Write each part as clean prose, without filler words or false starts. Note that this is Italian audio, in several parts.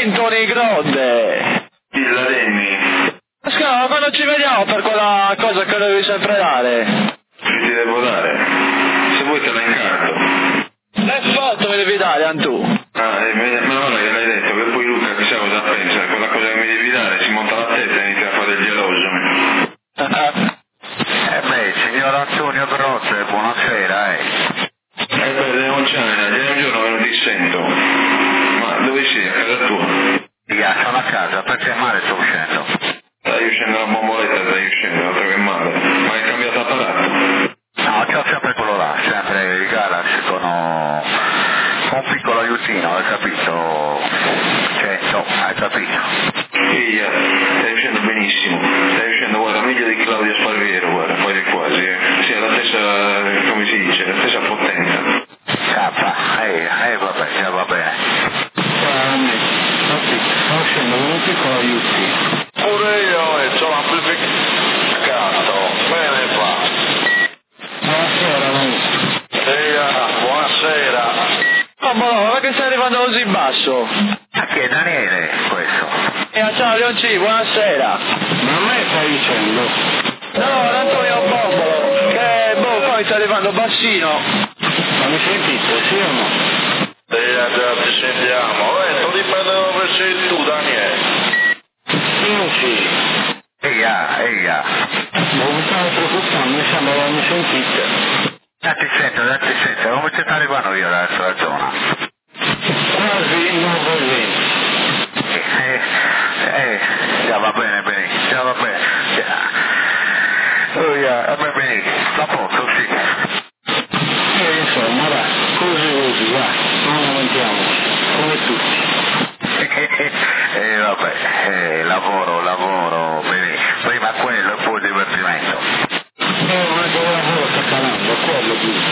Tony Gronde. La Denny. Scusa, quando ci vediamo per quella cosa che devi sempre dare? Che ti devo dare? Se vuoi te la incarto. Le foto mi devi dare, Antù. Ma guarda che l'hai detto, che poi Luca chissà cosa pensa, quella cosa che mi devi dare, si monta la testa e inizia a fare il geloso. Signor Antonio Grozze, buonasera, Non c'è, ieri un giorno che non ti sento. Ma dove sei? A casa tua? Sono a casa, perché male sto uscendo? Stai uscendo la bomboletta, stai uscendo, altro che male. Ma hai cambiato apparato? No, c'ho sempre quello là, sempre il Galaxy con un piccolo aiutino, hai capito? Hai capito? Sì, stai uscendo benissimo. Stai uscendo, guarda, meglio di Claudio Sparviero, guarda, quasi quasi. Sì, è la stessa, come si dice, la stessa potenza. Vabbè, già va bene. Sto uscendo con un piccolo aiutino. Pure io, c'ho l'amplificato, bene qua. Buonasera, Buonasera. Oh, ma che stai arrivando così basso? Ma che è Daniele questo? Ciao Leonci, buonasera. Ma a me stai dicendo? No, Antonio Bombolo, che poi sta arrivando bassino. Ma mi sentite, sì o no? Già ti sentiamo. Tu dipende da dove sei tu, Daniele. Io sì. Eia. Non mi stavo preoccupando, mi sembra che mi sentite. Ti sento, come ci sta arrivando io dalla zona? Quasi 9:20. Già va bene. Va bene, a posto, sì. Insomma, va, così, va, non lamentiamoci, come tutti. Vabbè, lavoro, bene. Prima quello e poi il divertimento. Ma che lavoro sta parlando, quello giusto.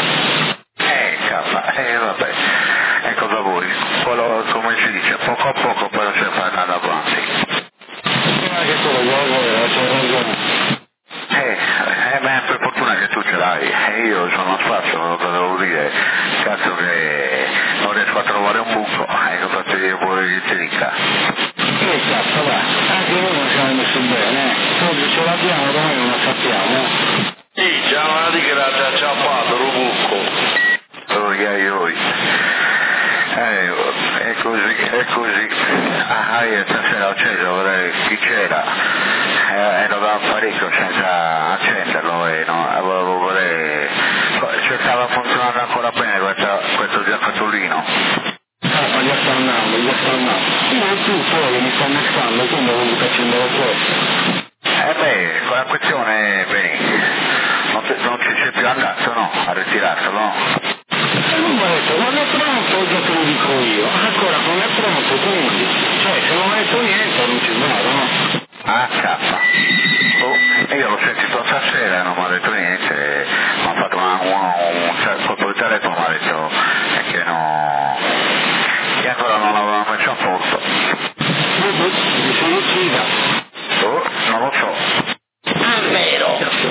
Vabbè. E cosa vuoi? Quello, come si dice, poco a poco però si fa andare avanti. Ma che quello lavoro, c'è ragione. Ma per fortuna che tu ce l'hai, io sono spazio, lo devo dire, cazzo che non riesco a trovare un buco, cosa ti dica? Che cazzo va, anche noi non siamo messi bene, oggi ce l'abbiamo, domani non lo sappiamo. Sì, già una di che l'ha già acciappato, lo buco. Oi. È così. Stasera ho acceso, chi c'era? Ero da parecchio senza accenderlo e stava funzionando ancora bene questo giocattolino. Ma gli sta andando. Io tu poi mi sto messando, quindi devo accendere questo. Con la questione, non ci sei più andato, no? A ritirarselo, no? Non ho detto, non è pronto, già te lo dico io. Ancora non è pronto, quindi. Se non ho detto niente non ci vado, no? Io l'ho sentito stasera e non mi ha detto niente, mi ha fatto un colpo di telefono, mi ha detto che ancora non l'aveva messo a posto. Mi sono uccisa. Non lo so. Ah, vero!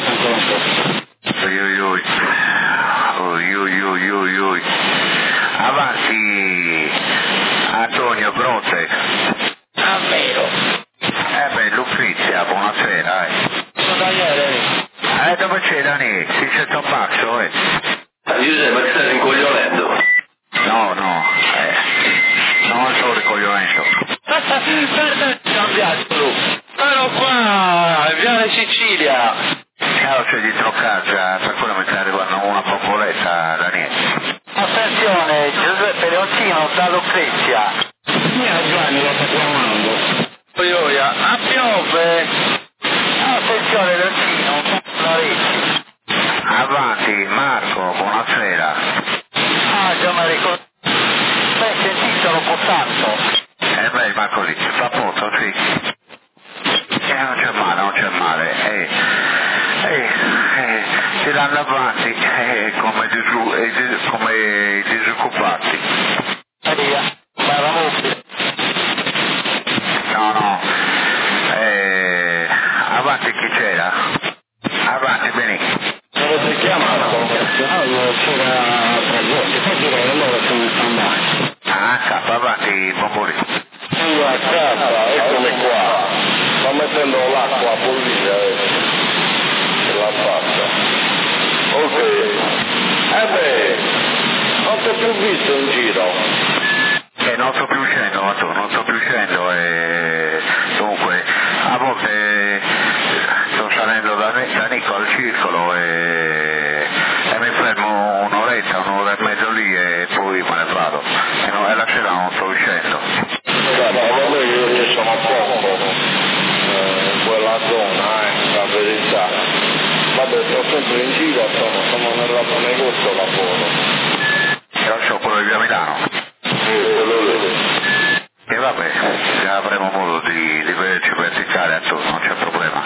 Ui. Avanti, Antonio Grozze. Ah, vero! Lucrezia, buonasera. Sono Daniele. Dove c'è Daniele? Si sente un basso, Giuseppe, ma ti stai rincoglionendo? No, non sono ricoglionendo. Cambiato tu. Ero qua, in Viale Sicilia. C'è dietro casa, per quello mi sta arrivando una bomboletta, Daniele. Attenzione, Giuseppe Leoncino da Lucrezia. Giovanni lo sta chiamando. Oioia, a piove. Attenzione Leoncino, la rete. Avanti, Marco, buonasera. Già mi ricordo. Hai sentito lo tanto? Ma così, fa posto, sì. Non c'è male. Tirando avanti, come disoccupati. Bella mobile. No. Avanti chi c'era? Avanti, bene. Dove si chiama la convocazione? C'era tra giochi, poi direi loro sono in stand-by. Avanti, bomboli. Guarda, più visto in giro. Non sto più uscendo, non sto più uscendo e comunque a volte sto salendo da Nicco al circolo e mi fermo un'ora e mezzo lì e poi me ne vado e la sera non sto uscendo. Guarda, vabbè, io riesco a poco in quella zona, la verità. Vabbè, sto sempre in giro, sono nel negozio lavoro. E lo so, quello di via Milano. E vabbè, già avremo modo di vederci verticale attorno, non c'è problema.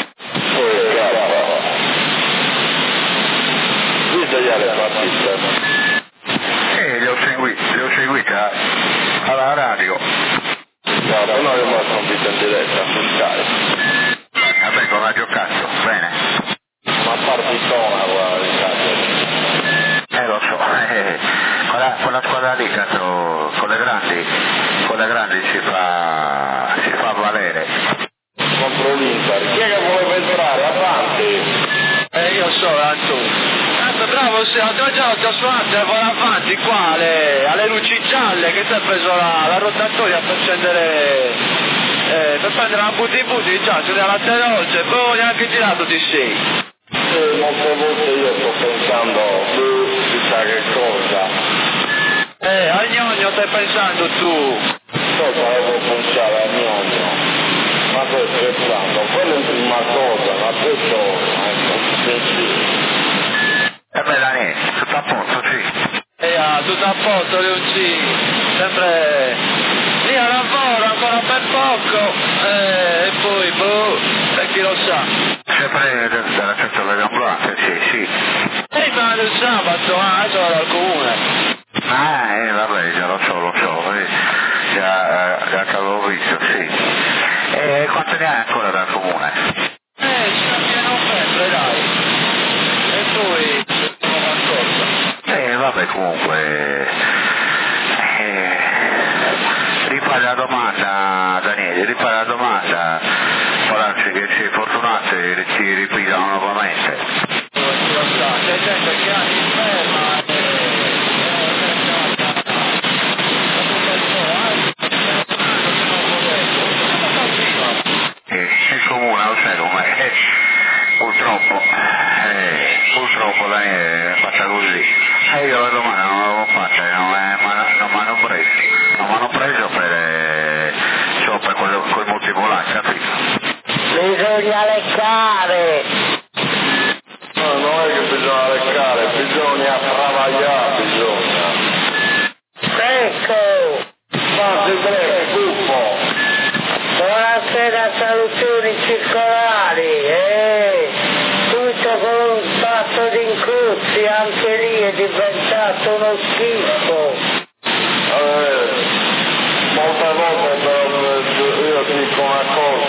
Tagliare partite. Li ho seguiti alla radio. Guarda, noi abbiamo sconfitto in diretta sul Skype. Vabbè, con Radio Cazzo, bene. Ma partitona quella di Lo so, quella squadra lì, cazzo, con le grandi si fa valere. Contro l'Inter. Chi è che vuole entrare? Avanti. Io so, bravo, l'altro giorno ti ho suonato e vai avanti qua alle luci gialle che ti ha preso la rotatoria per prendere la butti già, ce l'ha la terolce, poi neanche girato ti sei. Molte volte io sto pensando, chissà che cosa. A gnogno stai pensando tu? Cosa devo pensare a gnogno? Ma stai scherzando, quella è la prima cosa, ma questo è un pensiero. Beh Dani, tutto a posto, sì. Tutto a posto, Luci, sempre lì a lavoro, ancora per poco, e poi, per chi lo sa. Sempre dalla sezione delle ambulanze, sì. Ma il sabato, adesso vado al comune. Vabbè, già lo so, già che avevo visto, sì. E quanto ne hai ancora dal comune? Ci abbiamo sempre, dai. E poi... Vabbè, comunque, rifare la domanda, Daniele, può darsi che si è fortunato e si riprisano nuovamente. C'è gente che ha inferma il comune, lo sai com'è, purtroppo Daniele è fatta così. Io la domanda non l'avevo fatta, non mi hanno preso per quel motivo là, capito? Bisogna leccare! No, non è che bisogna leccare, bisogna travagliare, Ecco! Fate breve, buffo! Buonasera, salutazioni circolari, tutto con un fatto di incruzzi, anche lì è diventato uno schifo. Molte volte però io dico una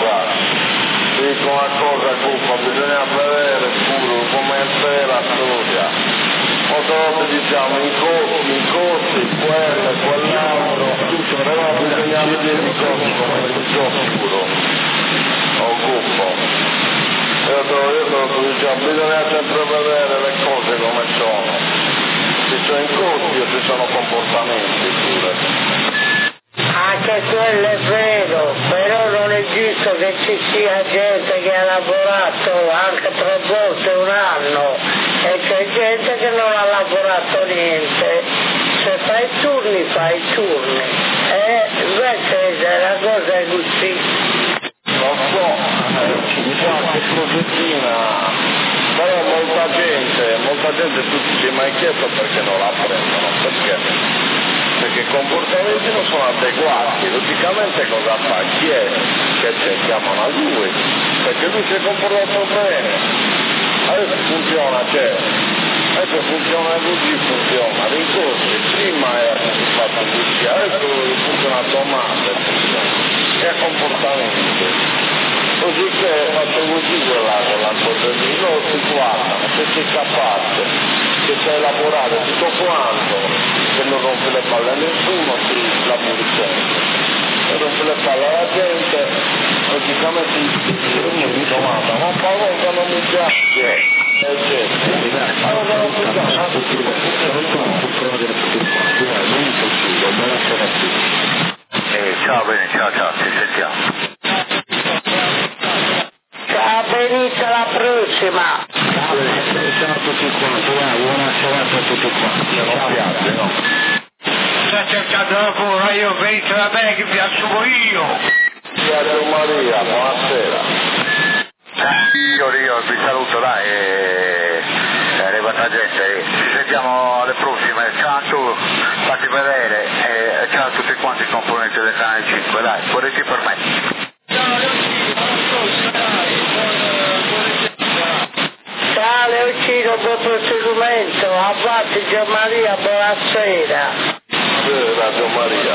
cosa, Cuffo, bisogna vedere pure come è la storia. Molte volte diciamo incontri, quell'altro, però bisogna vedere i costi come il puro. Cuffo. Io te lo diciamo, bisogna sempre vedere le cose come sono. Ci sono incontri o ci sono comportamenti pure. Anche quello è vero, però non è giusto che ci sia gente che ha lavorato anche 3 volte un anno e c'è gente che non ha lavorato niente. Se fai i turni, fai i turni. Invece la cosa è così. Lo so, diciamo che profetina, però molta gente tu ti sei mai chiesto perché non la prendono, perché i comportamenti non sono adeguati, logicamente cosa fa? Chi è che c'è? Chiamano a lui, perché lui si è comportato bene, adesso funziona, adesso funziona così, rincorsi, prima era fatto così, adesso funziona domande, è comportamento. Così che faccio così quella cosa lì, loro si guardano, se sei capace, che sai lavorare tutto quanto, che non rompe le palle a nessuno, si lavori sempre. Se rompe le palle alla gente, logicamente mi domanda, ma paura non mi piace, allora non mi piace, venite la prossima. Siamo tutti quanti, buona serata a tutti quanti. Non piace, no? Sta cercando lavoro, io venite da me che vi assumo io. Piace Maria, buonasera. Io vi saluto, dai, è arrivata gente, ci sentiamo alle prossime, ciao, fatti vedere, e ciao a tutti quanti i componenti del canale 5, dai, corretti per me. Ciao Leocino, buon proseguimento, avanti Gianmaria, buonasera. Buonasera Gianmaria.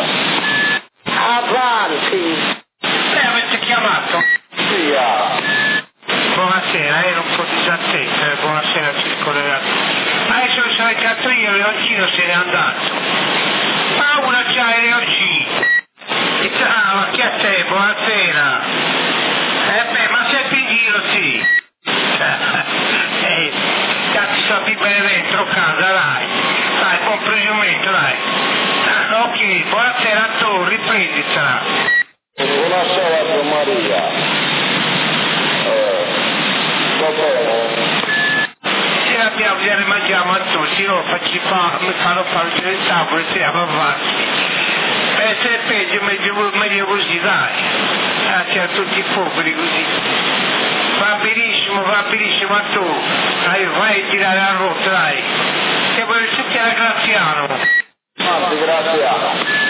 Avanti. Avete chiamato? Via. Buonasera, ero un po' disatteso, buonasera circolerà. Adesso sono il Catrino, Leoncino se n'è andato. Paura già è Leoncino. Ciao, chi a te, buonasera. Beh, ma sempre in giro, sì. Cazzo, sta più bene dentro casa, dai. Dai, buon presumento, dai. Ok, buonasera a tu, riprenditela. Buonasera Gianmaria. Va bene. Se abbiamo, gliene mangiamo a tutti, no? Mi fanno fare il tavolo e tiriamo avanti. Se è peggio, meglio così, dai. Grazie a tutti i popoli così. Va benissimo a tu. Dai, vai a tirare la rotta, dai. Che vuoi sentire Graziano? Anzi, Graziano.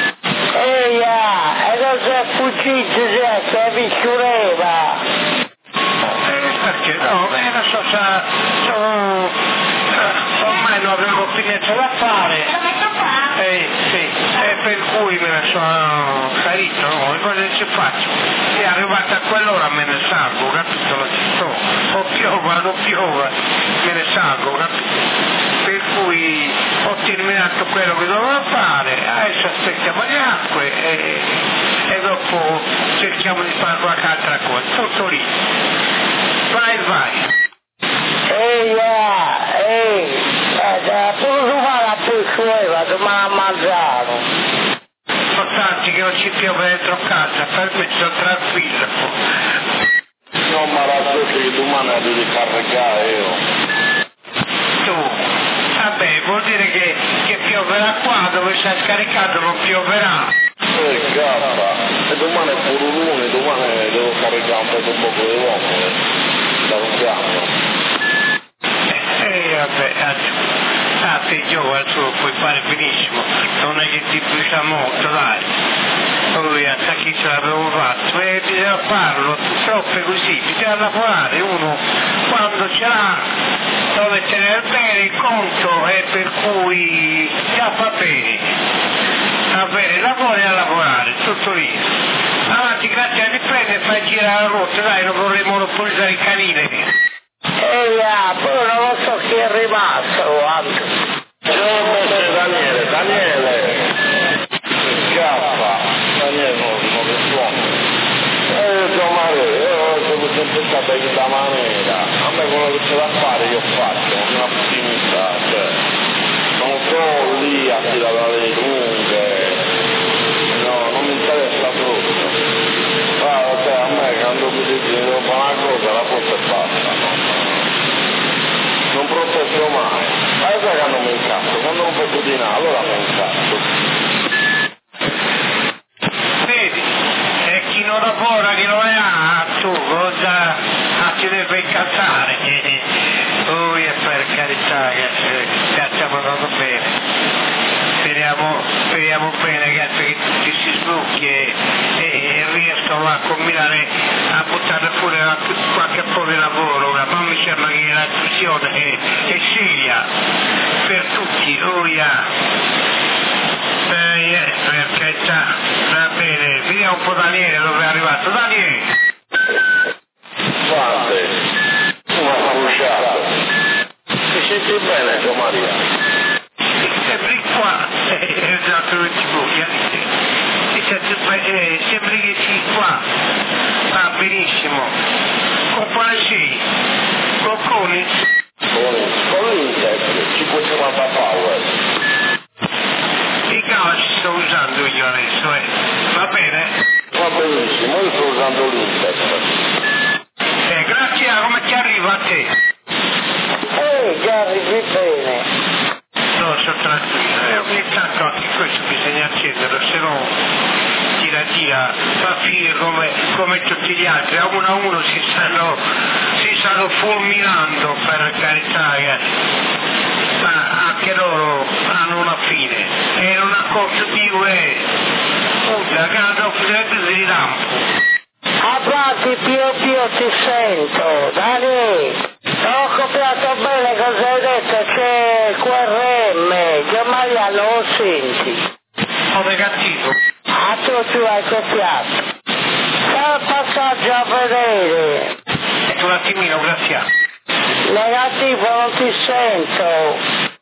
E cosa è fuggito, che vi sciureva? Perché no, non so se ormai non avevo più niente da fare. Sì, per cui me ne sono carito, no? Cosa ci faccio? È arrivata a quell'ora me ne salgo, capito? Non ci sto. O piova, non piova, me ne salgo, capito? Per cui ho terminato quello che dovevo fare, adesso aspettiamo le acque e dopo cerchiamo di fare qualche altra cosa, tutto lì. Vai. Tu vai a pescueva, domani mangiare. Importante che non ci piove dentro casa, per me sono tranquillo. Non mi raggiunge che domani la devi caricare io. Tu, vabbè, vuol dire che pioverà qua, dove sei scaricato non pioverà. Cazzo, e domani è pure lunedì, domani devo caricare un poco di uomo. Salutiamo. Vabbè, sei giovane, tu puoi fare benissimo, non è che ti brucia molto, dai. Poi a chi ce l'avevo fatto, bisogna farlo, purtroppo è così, bisogna lavorare, uno quando ce l'ha deve tenere bene il conto e per cui già fa bene. Va bene, lavori a lavorare, tutto lì. Avanti, grazie a riprendere e fai girare la rotta, dai, non vorrei monopolizzare il canile. Poi non lo so chi è rimasto, Daniele. Scappa. Daniele non risponde. Io sono sempre stato in questa maniera. A me quello che c'è da fare io faccio, una optimista, cioè. Non sto lì a tirare le lunghe. No, non mi interessa tutto. Cioè, a me quando mi dicono devo fare una cosa la posso e basta, non protesto mai. Sai che non mi incazzo, quando non faccio di là, allora mi incazzo. Vedi, e chi non lavora, chi non ha, tu cosa ti deve incazzare? Per carità, che stiamo andando bene. Speriamo bene che tutti si sblocchi e riescono a combinare, a buttare fuori qualche po' di lavoro, ma mi sembra che la discussione è seria per tutti, per carità, va bene, vediamo un po' Daniele dove è arrivato, Daniele! Guarda, una bruciata. Ti senti bene, tua Maria? Sembri qua, esatto, non ci voglio, sembri che sei qua, va benissimo, con quale sei? Con Collins? Con l'Intex, 550 Power. Che cavolo ci sto usando io adesso, va bene? Va benissimo, io sto usando l'Intex. Grazie, come qualcuno si stanno fulminando, per carità, ma anche loro hanno una fine e non ha corso più e la casa offrirebbe di lampo. Avanti, Pio ti sento, Dani. Ho copiato bene cosa hai detto, c'è il QRM, Gianmaria non lo senti. Ho negativo. Ah, tu hai copiato. Fai il passaggio a vedere. Un attimino, grazie. Negativo, non ti sento.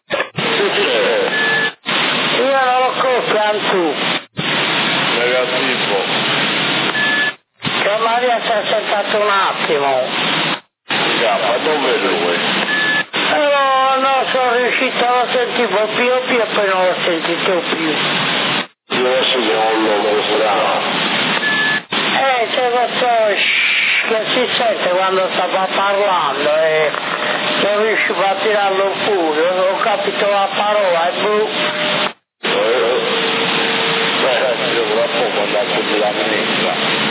Io non lo copio, tu. Negativo. Gianmaria si è sentato un attimo. Ma dove lui? Però non sono riuscito a sentire Pio e poi non l'ho sentito più. Adesso non lo strano. C'è questo che si sente quando stava parlando e non riuscivo a tirarlo fuori, ho capito la parola e blu. Io tra poco andate sulla minestra.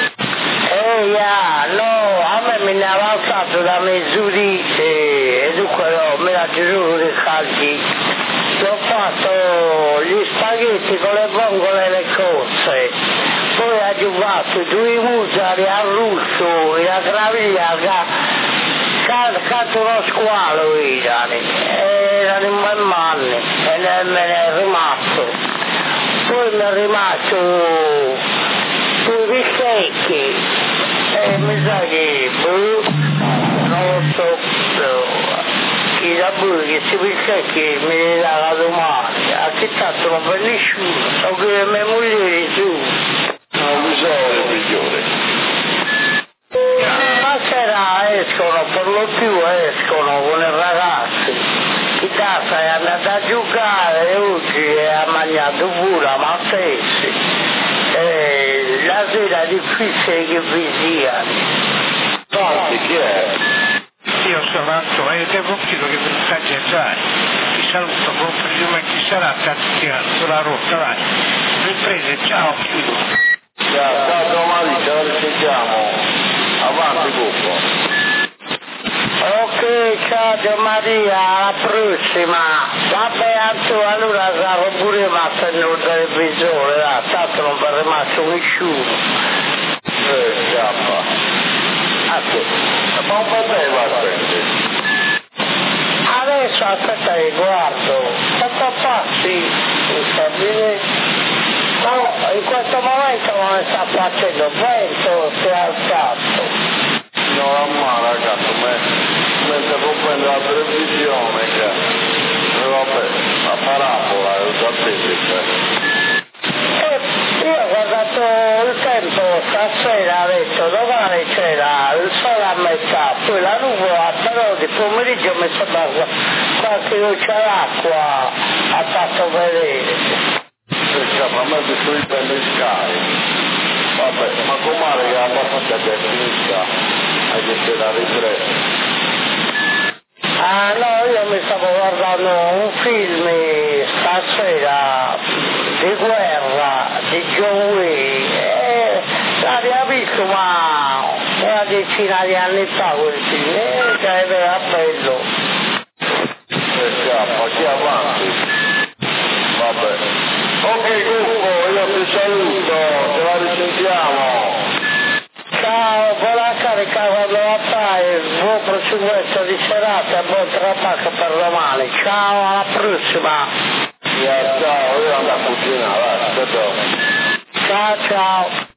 No, a me me ne ha avanzato da mezz'uri e dunque no, me la giuro di calci. Ho fatto gli spaghetti con le vongole e le cozze, poi ho aggiunto 2 musari al russo e la graviglia canto uno squalo erano in manni e me ne è rimasto. Poi mi è rimasto 2 bistecche. Mi sa che non lo so, i lavori che si pensa che mi li dà la domani, a che tanto non per nessuno, so che le mie mogli su. Non bisogna migliore. La sera escono, per lo più escono con i ragazzi. Chi tassa è andata a giocare oggi ha mangiato pure ma stessi. La sera è difficile che vi siano. Tanti, chi è? Io sono Antonio, devo chiedo che mi sta già. Ti saluto, buon prima chi sarà sulla rotta, vai. Riprese, ciao, chiudo. Ciao domani, ce la risentiamo. Avanti poco. Ok, ciao Gianmaria, alla prossima. Vabbè, allora sarò pure rimasto nel televisore, tanto non è rimasto nessuno. Scappa. Ma un po' te va a prendere. Adesso aspetta che guardo, quanto passi, in questo momento non sta facendo vento, si è alzato. Non ha male, ragazzi, mentre può prendere la televisione, che vabbè, la parabola, lo sapete. Io ho guardato il tempo stasera, ho detto domani c'era il sole a metà, poi la nuvola, però di pomeriggio mi sembra qualche luce d'acqua ha fatto vedere. Ma a me si sono prende i scali. Vabbè, ma com'è che è abbastanza tecnica, hai detto da ripresa. Ah no, io mi stavo guardando un film stasera di guerra di John Wayne, l'avevo visto ma una decina di anni fa quel film, era bello. Scappa, chi avanti? Vabbè. Ok Cucco, io ti saluto, ce la risentiamo. Ciao, buona carica quando la fai, buon proseguimento di serata, buon trabaco per domani. Ciao, alla prossima. Ciao, io andavo a cucinare, vai, ciao. Ciao, ciao.